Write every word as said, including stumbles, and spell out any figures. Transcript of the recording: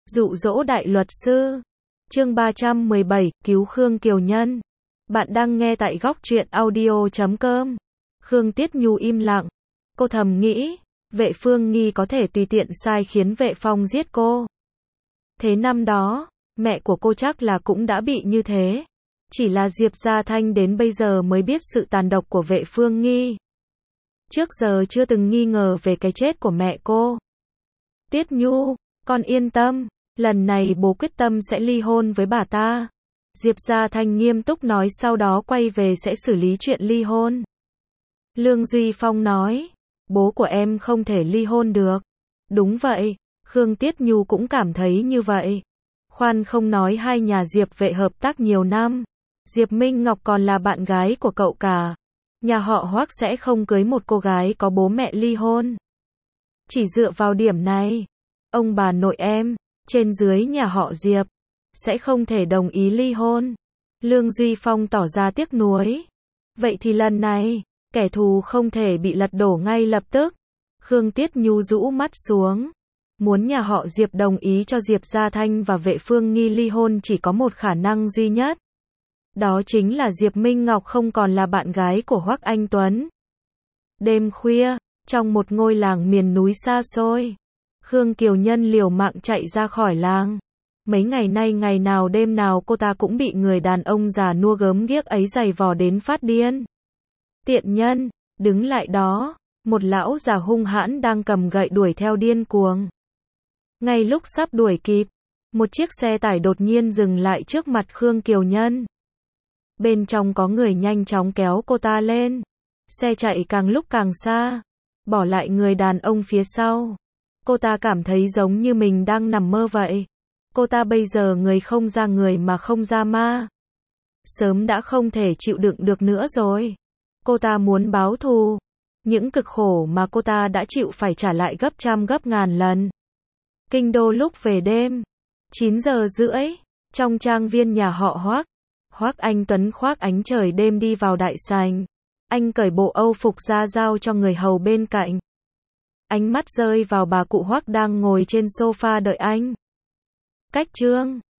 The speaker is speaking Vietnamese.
Dụ dỗ đại luật sư. Chương ba trăm mười bảy, cứu Khương Kiều Nhân. Bạn đang nghe tại góc truyện audio chấm com. Khương Tiết Nhu im lặng. Cô thầm nghĩ, Vệ Phương Nghi có thể tùy tiện sai khiến Vệ Phong giết cô. Thế năm đó, mẹ của cô chắc là cũng đã bị như thế. Chỉ là Diệp Gia Thanh đến bây giờ mới biết sự tàn độc của Vệ Phương Nghi. Trước giờ chưa từng nghi ngờ về cái chết của mẹ cô. Tiết Nhu, con yên tâm, lần này bố quyết tâm sẽ ly hôn với bà ta. Diệp Gia Thanh nghiêm túc nói, sau đó quay về sẽ xử lý chuyện ly hôn. Lương Duy Phong nói, bố của em không thể ly hôn được. Đúng vậy, Khương Tiết Nhu cũng cảm thấy như vậy. Khoan không nói hai nhà Diệp Vệ hợp tác nhiều năm. Diệp Minh Ngọc còn là bạn gái của cậu cả. Nhà họ Hoắc sẽ không cưới một cô gái có bố mẹ ly hôn. Chỉ dựa vào điểm này, ông bà nội em, trên dưới nhà họ Diệp, sẽ không thể đồng ý ly hôn. Lương Duy Phong tỏ ra tiếc nuối. Vậy thì lần này, kẻ thù không thể bị lật đổ ngay lập tức. Khương Tiết Nhu rũ mắt xuống. Muốn nhà họ Diệp đồng ý cho Diệp Gia Thanh và Vệ Phương Nghi ly hôn chỉ có một khả năng duy nhất. Đó chính là Diệp Minh Ngọc không còn là bạn gái của Hoắc Anh Tuấn. Đêm khuya, trong một ngôi làng miền núi xa xôi, Khương Kiều Nhân liều mạng chạy ra khỏi làng. Mấy ngày nay ngày nào đêm nào cô ta cũng bị người đàn ông già nua gớm ghiếc ấy giày vò đến phát điên. Tiện nhân, đứng lại đó, một lão già hung hãn đang cầm gậy đuổi theo điên cuồng. Ngay lúc sắp đuổi kịp, một chiếc xe tải đột nhiên dừng lại trước mặt Khương Kiều Nhân. Bên trong có người nhanh chóng kéo cô ta lên. Xe chạy càng lúc càng xa, bỏ lại người đàn ông phía sau. Cô ta cảm thấy giống như mình đang nằm mơ vậy. Cô ta bây giờ người không ra người mà không ra ma. Sớm đã không thể chịu đựng được nữa rồi. Cô ta muốn báo thù. Những cực khổ mà cô ta đã chịu phải trả lại gấp trăm gấp ngàn lần. Kinh đô lúc về đêm, chín giờ rưỡi, trong trang viên nhà họ Hoắc, Hoắc Anh Tuấn khoác ánh trời đêm đi vào đại sảnh. Anh cởi bộ âu phục ra giao cho người hầu bên cạnh. Ánh mắt rơi vào bà cụ Hoắc đang ngồi trên sofa đợi anh. Cách Trương,